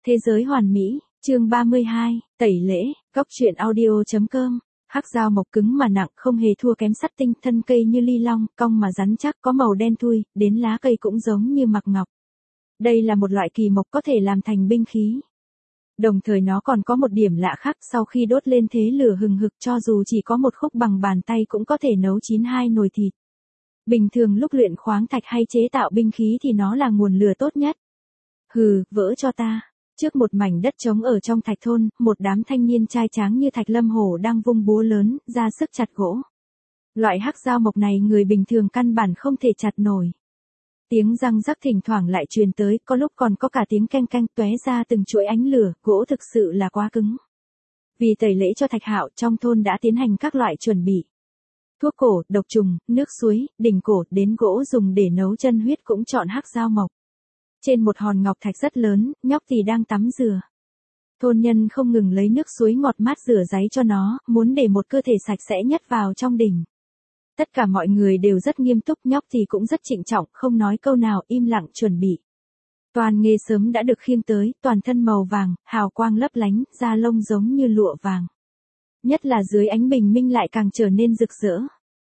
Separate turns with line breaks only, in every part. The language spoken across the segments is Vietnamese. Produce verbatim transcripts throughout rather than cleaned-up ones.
Thế giới hoàn mỹ, chương ba mươi hai, tẩy lễ, góc truyện audio chấm com. Hắc dao mộc cứng mà nặng, không hề thua kém sắt tinh, thân cây như ly long, cong mà rắn chắc, có màu đen thui, đến lá cây cũng giống như mặc ngọc. Đây là một loại kỳ mộc có thể làm thành binh khí. Đồng thời nó còn có một điểm lạ khác, sau khi đốt lên thế lửa hừng hực, cho dù chỉ có một khúc bằng bàn tay cũng có thể nấu chín hai nồi thịt. Bình thường lúc luyện khoáng thạch hay chế tạo binh khí thì nó là nguồn lửa tốt nhất. Hừ, vỡ cho ta. Trước một mảnh đất trống ở trong thạch thôn, một đám thanh niên trai tráng như Thạch Lâm Hổ đang vung búa lớn, ra sức chặt gỗ. Loại hắc dao mộc này người bình thường căn bản không thể chặt nổi. Tiếng răng rắc thỉnh thoảng lại truyền tới, có lúc còn có cả tiếng keng keng tóe ra từng chuỗi ánh lửa, gỗ thực sự là quá cứng. Vì tẩy lễ cho Thạch Hạo, trong thôn đã tiến hành các loại chuẩn bị. Thuốc cổ, độc trùng, nước suối, đỉnh cổ, đến gỗ dùng để nấu chân huyết cũng chọn hắc dao mộc. Trên một hòn ngọc thạch rất lớn, nhóc thì đang tắm rửa. Thôn nhân không ngừng lấy nước suối ngọt mát rửa ráy cho nó, muốn để một cơ thể sạch sẽ nhất vào trong đỉnh. Tất cả mọi người đều rất nghiêm túc, nhóc thì cũng rất trịnh trọng, không nói câu nào, im lặng chuẩn bị. Toàn nghề sớm đã được khiêng tới, toàn thân màu vàng, hào quang lấp lánh, da lông giống như lụa vàng. Nhất là dưới ánh bình minh lại càng trở nên rực rỡ.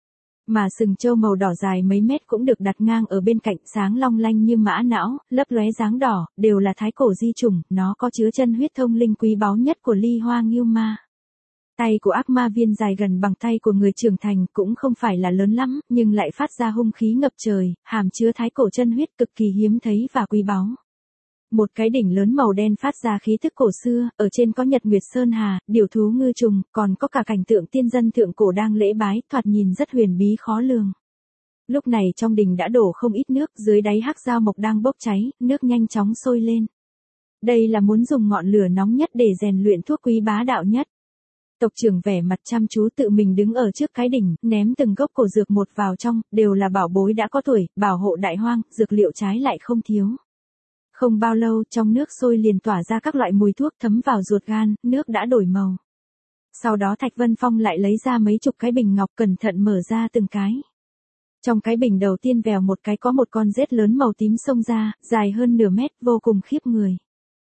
Mà sừng trâu màu đỏ dài mấy mét cũng được đặt ngang ở bên cạnh, sáng long lanh như mã não, lấp lóe dáng đỏ, đều là thái cổ di chủng, nó có chứa chân huyết thông linh quý báu nhất của Ly Hoa Ngưu Ma. Tay của ác ma viên dài gần bằng tay của người trưởng thành, cũng không phải là lớn lắm, nhưng lại phát ra hung khí ngập trời, hàm chứa thái cổ chân huyết cực kỳ hiếm thấy và quý báu. Một cái đỉnh lớn màu đen phát ra khí thức cổ xưa, ở trên có nhật nguyệt sơn hà, điểu thú ngư trùng, còn có cả cảnh tượng tiên dân thượng cổ đang lễ bái, thoạt nhìn rất huyền bí khó lường. Lúc này trong đình đã đổ không ít nước, dưới đáy hắc dao mộc đang bốc cháy, nước nhanh chóng sôi lên. Đây là muốn dùng ngọn lửa nóng nhất để rèn luyện thuốc quý bá đạo nhất. Tộc trưởng vẻ mặt chăm chú tự mình đứng ở trước cái đỉnh, ném từng gốc cổ dược một vào trong, đều là bảo bối đã có tuổi, bảo hộ đại hoang, dược liệu trái lại không thiếu. Không bao lâu, trong nước sôi liền tỏa ra các loại mùi thuốc thấm vào ruột gan, nước đã đổi màu. Sau đó Thạch Vân Phong lại lấy ra mấy chục cái bình ngọc, cẩn thận mở ra từng cái. Trong cái bình đầu tiên vèo một cái có một con rết lớn màu tím xông ra, dài hơn nửa mét, vô cùng khiếp người.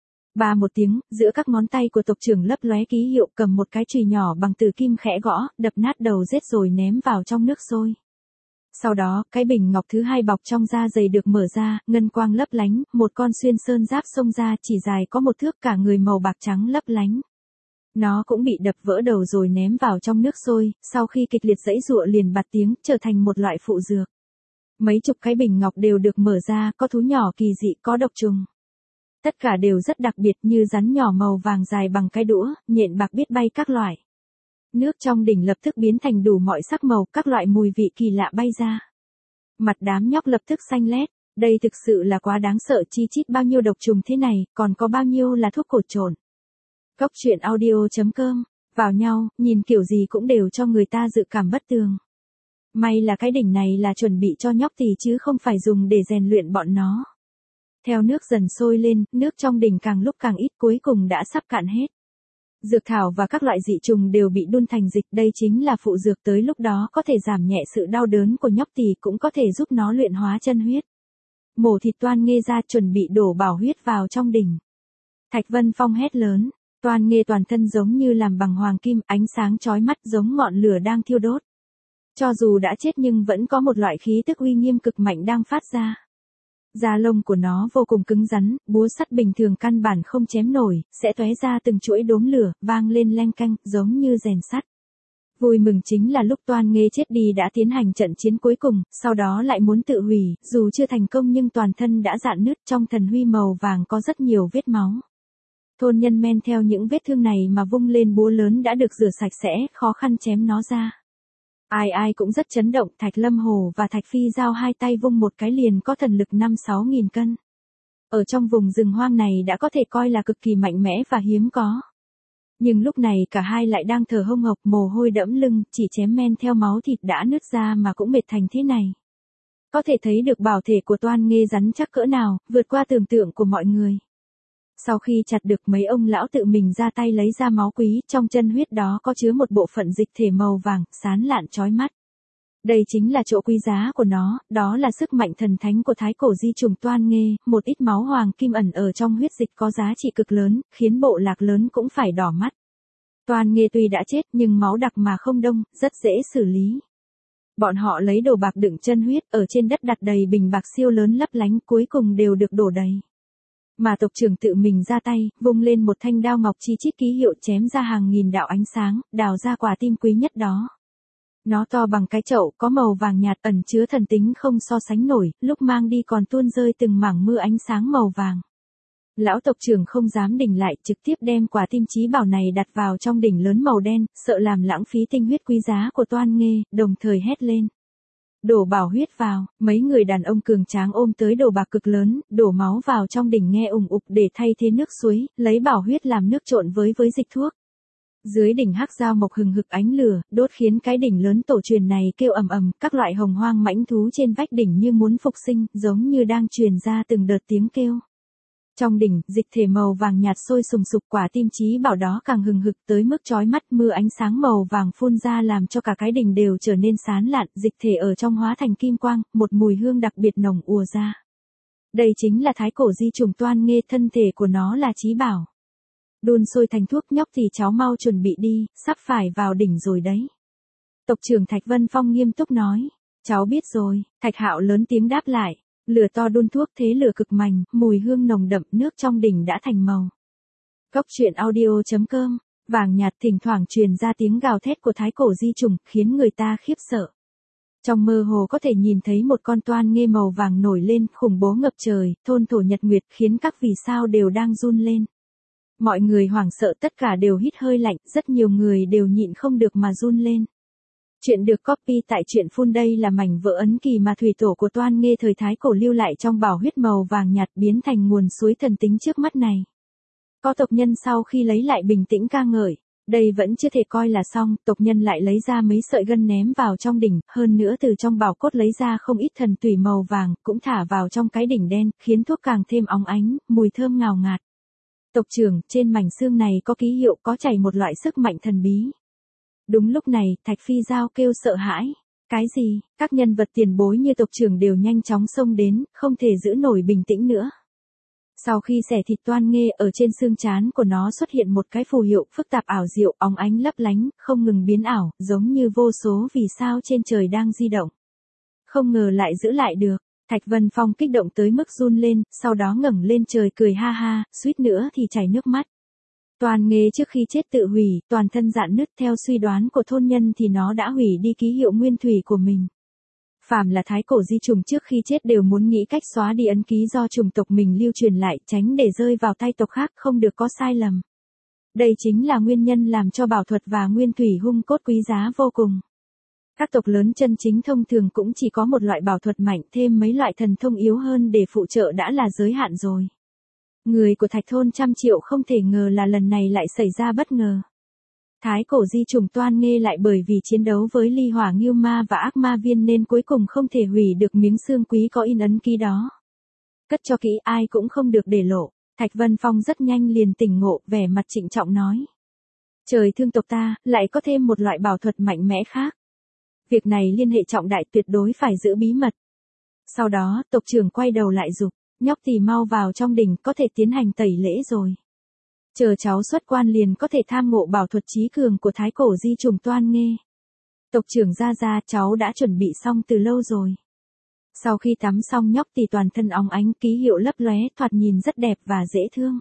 Ba một tiếng, giữa các ngón tay của tộc trưởng lấp lóe ký hiệu, cầm một cái chùy nhỏ bằng tử kim khẽ gõ, đập nát đầu rết rồi ném vào trong nước sôi. Sau đó, cái bình ngọc thứ hai bọc trong da dày được mở ra, ngân quang lấp lánh, một con xuyên sơn giáp xông ra, chỉ dài có một thước, cả người màu bạc trắng lấp lánh. Nó cũng bị đập vỡ đầu rồi ném vào trong nước sôi, sau khi kịch liệt giãy giụa liền bạt tiếng, trở thành một loại phụ dược. Mấy chục cái bình ngọc đều được mở ra, có thú nhỏ kỳ dị, có độc trùng. Tất cả đều rất đặc biệt, như rắn nhỏ màu vàng dài bằng cái đũa, nhện bạc biết bay các loại. Nước trong đỉnh lập tức biến thành đủ mọi sắc màu, các loại mùi vị kỳ lạ bay ra. Mặt đám nhóc lập tức xanh lét, đây thực sự là quá đáng sợ, chi chít bao nhiêu độc trùng thế này, còn có bao nhiêu là thuốc cổ trộn. Góc truyện audio chấm com, vào nhau, nhìn kiểu gì cũng đều cho người ta dự cảm bất tường. May là cái đỉnh này là chuẩn bị cho nhóc thì chứ không phải dùng để rèn luyện bọn nó. Theo nước dần sôi lên, nước trong đỉnh càng lúc càng ít, cuối cùng đã sắp cạn hết. Dược thảo và các loại dị trùng đều bị đun thành dịch, đây chính là phụ dược, tới lúc đó có thể giảm nhẹ sự đau đớn của nhóc thì cũng có thể giúp nó luyện hóa chân huyết. Mổ thịt Toan Nghê ra, chuẩn bị đổ bảo huyết vào trong đỉnh. Thạch Vân Phong hét lớn, Toan Nghê toàn thân giống như làm bằng hoàng kim, ánh sáng chói mắt giống ngọn lửa đang thiêu đốt. Cho dù đã chết nhưng vẫn có một loại khí tức uy nghiêm cực mạnh đang phát ra. Da lông của nó vô cùng cứng rắn, búa sắt bình thường căn bản không chém nổi, sẽ tóe ra từng chuỗi đốm lửa, vang lên leng keng, giống như rèn sắt. Vui mừng chính là lúc Toan Nghê chết đi đã tiến hành trận chiến cuối cùng, sau đó lại muốn tự hủy, dù chưa thành công nhưng toàn thân đã rạn nứt, trong thần huy màu vàng có rất nhiều vết máu. Thôn nhân men theo những vết thương này mà vung lên búa lớn đã được rửa sạch sẽ, khó khăn chém nó ra. Ai ai cũng rất chấn động, Thạch Lâm Hồ và Thạch Phi Giao hai tay vung một cái liền có thần lực năm sáu nghìn cân. Ở trong vùng rừng hoang này đã có thể coi là cực kỳ mạnh mẽ và hiếm có. Nhưng lúc này cả hai lại đang thở hông hộc, mồ hôi đẫm lưng, chỉ chém men theo máu thịt đã nứt ra mà cũng mệt thành thế này. Có thể thấy được bảo thể của Toan Nghê rắn chắc cỡ nào, vượt qua tưởng tượng của mọi người. Sau khi chặt được, mấy ông lão tự mình ra tay lấy ra máu quý, trong chân huyết đó có chứa một bộ phận dịch thể màu vàng, xán lạn chói mắt. Đây chính là chỗ quý giá của nó, đó là sức mạnh thần thánh của thái cổ di trùng Toan Nghê, một ít máu hoàng kim ẩn ở trong huyết dịch có giá trị cực lớn, khiến bộ lạc lớn cũng phải đỏ mắt. Toan Nghê tuy đã chết nhưng máu đặc mà không đông, rất dễ xử lý. Bọn họ lấy đồ bạc đựng chân huyết, ở trên đất đặt đầy bình bạc siêu lớn lấp lánh, cuối cùng đều được đổ đầy. Mà tộc trưởng tự mình ra tay, vung lên một thanh đao ngọc chi chít ký hiệu chém ra hàng nghìn đạo ánh sáng, đào ra quả tim quý nhất đó. Nó to bằng cái chậu, có màu vàng nhạt ẩn chứa thần tính không so sánh nổi, lúc mang đi còn tuôn rơi từng mảng mưa ánh sáng màu vàng. Lão tộc trưởng không dám đỉnh lại, trực tiếp đem quả tim chí bảo này đặt vào trong đỉnh lớn màu đen, sợ làm lãng phí tinh huyết quý giá của Toan Nghê, đồng thời hét lên. Đổ bảo huyết vào, mấy người đàn ông cường tráng ôm tới đồ bạc cực lớn, đổ máu vào trong đỉnh nghe ùng ục để thay thế nước suối, lấy bảo huyết làm nước trộn với với dịch thuốc. Dưới đỉnh hắc giao mộc hừng hực ánh lửa, đốt khiến cái đỉnh lớn tổ truyền này kêu ầm ầm, các loại hồng hoang mãnh thú trên vách đỉnh như muốn phục sinh, giống như đang truyền ra từng đợt tiếng kêu. Trong đỉnh, dịch thể màu vàng nhạt sôi sùng sục, quả tim chí bảo đó càng hừng hực tới mức chói mắt, mưa ánh sáng màu vàng phun ra làm cho cả cái đỉnh đều trở nên sáng lạn, dịch thể ở trong hóa thành kim quang, một mùi hương đặc biệt nồng ùa ra. Đây chính là thái cổ di trùng Toan Nghê, thân thể của nó là chí bảo. Đun sôi thành thuốc, nhóc thì cháu mau chuẩn bị đi, sắp phải vào đỉnh rồi đấy. Tộc trưởng Thạch Vân Phong nghiêm túc nói, cháu biết rồi. Thạch Hạo lớn tiếng đáp lại. Lửa to đun thuốc, thế lửa cực mạnh, mùi hương nồng đậm, nước trong đỉnh đã thành màu. Cốc truyện audio chấm com, vàng nhạt thỉnh thoảng truyền ra tiếng gào thét của thái cổ di trùng, khiến người ta khiếp sợ. Trong mơ hồ có thể nhìn thấy một con Toan Nghê màu vàng nổi lên, khủng bố ngập trời, thôn thổ nhật nguyệt, khiến các vì sao đều đang run lên. Mọi người hoảng sợ, tất cả đều hít hơi lạnh, rất nhiều người đều nhịn không được mà run lên. Chuyện được copy tại truyện phun. Đây là mảnh vỡ ấn kỳ mà thủy tổ của Toan Nghê thời thái cổ lưu lại trong bảo huyết màu vàng nhạt, biến thành nguồn suối thần tính trước mắt này. Có tộc nhân sau khi lấy lại bình tĩnh ca ngợi, đây vẫn chưa thể coi là xong, tộc nhân lại lấy ra mấy sợi gân ném vào trong đỉnh, hơn nữa từ trong bảo cốt lấy ra không ít thần tủy màu vàng, cũng thả vào trong cái đỉnh đen, khiến thuốc càng thêm óng ánh, mùi thơm ngào ngạt. Tộc trưởng, trên mảnh xương này có ký hiệu, có chảy một loại sức mạnh thần bí. Đúng lúc này, Thạch Phi Giao kêu sợ hãi. Cái gì? Các nhân vật tiền bối như tộc trưởng đều nhanh chóng xông đến, không thể giữ nổi bình tĩnh nữa. Sau khi xẻ thịt Toan Nghê, ở trên xương trán của nó xuất hiện một cái phù hiệu phức tạp ảo diệu, óng ánh lấp lánh, không ngừng biến ảo, giống như vô số vì sao trên trời đang di động. Không ngờ lại giữ lại được. Thạch Vân Phong kích động tới mức run lên, sau đó ngẩng lên trời cười ha ha, suýt nữa thì chảy nước mắt. Toan Nghê trước khi chết tự hủy, toàn thân rạn nứt, theo suy đoán của thôn nhân thì nó đã hủy đi ký hiệu nguyên thủy của mình. Phàm là thái cổ di trùng trước khi chết đều muốn nghĩ cách xóa đi ấn ký do chủng tộc mình lưu truyền lại, tránh để rơi vào tay tộc khác, không được có sai lầm. Đây chính là nguyên nhân làm cho bảo thuật và nguyên thủy hung cốt quý giá vô cùng. Các tộc lớn chân chính thông thường cũng chỉ có một loại bảo thuật mạnh, thêm mấy loại thần thông yếu hơn để phụ trợ đã là giới hạn rồi. Người của Thạch thôn trăm triệu không thể ngờ là lần này lại xảy ra bất ngờ. Thái cổ di trùng Toan Nghê lại bởi vì chiến đấu với ly hỏa ngưu ma và ác ma viên nên cuối cùng không thể hủy được miếng xương quý có in ấn ký đó. Cất cho kỹ, ai cũng không được để lộ. Thạch Vân Phong rất nhanh liền tỉnh ngộ, vẻ mặt trịnh trọng nói. Trời thương tộc ta, lại có thêm một loại bảo thuật mạnh mẽ khác. Việc này liên hệ trọng đại, tuyệt đối phải giữ bí mật. Sau đó, tộc trưởng quay đầu lại giục, nhóc thì mau vào trong đỉnh, có thể tiến hành tẩy lễ rồi. Chờ cháu xuất quan liền có thể tham ngộ bảo thuật trí cường của thái cổ di trùng Toan Nghê. Tộc trưởng ra ra, cháu đã chuẩn bị xong từ lâu rồi. Sau khi tắm xong, nhóc thì toàn thân óng ánh, ký hiệu lấp lóe, thoạt nhìn rất đẹp và dễ thương.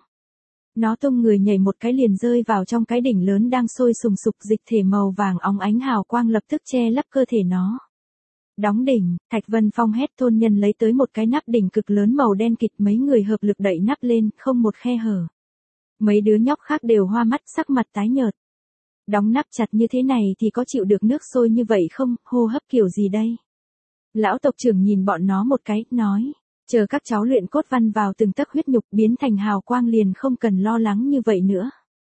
Nó tung người nhảy một cái liền rơi vào trong cái đỉnh lớn đang sôi sùng sục, dịch thể màu vàng óng ánh hào quang lập tức che lấp cơ thể nó. Đóng đỉnh, Thạch Vân Phong hét, thôn nhân lấy tới một cái nắp đỉnh cực lớn màu đen kịt, mấy người hợp lực đậy nắp lên, không một khe hở. Mấy đứa nhóc khác đều hoa mắt, sắc mặt tái nhợt. Đóng nắp chặt như thế này thì có chịu được nước sôi như vậy không, hô hấp kiểu gì đây? Lão tộc trưởng nhìn bọn nó một cái, nói, chờ các cháu luyện cốt văn vào từng tấc huyết nhục biến thành hào quang liền không cần lo lắng như vậy nữa.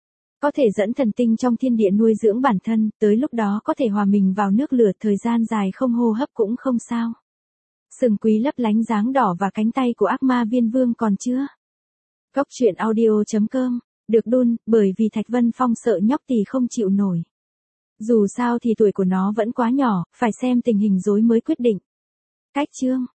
Có thể dẫn thần tinh trong thiên địa nuôi dưỡng bản thân, tới lúc đó có thể hòa mình vào nước lửa, thời gian dài không hô hấp cũng không sao. Sừng quý lấp lánh dáng đỏ và cánh tay của ác ma viên vương còn chưa? Cốc truyện audio chấm com, được đun, bởi vì Thạch Vân Phong sợ nhóc thì không chịu nổi. Dù sao thì tuổi của nó vẫn quá nhỏ, phải xem tình hình rối mới quyết định. Cách chương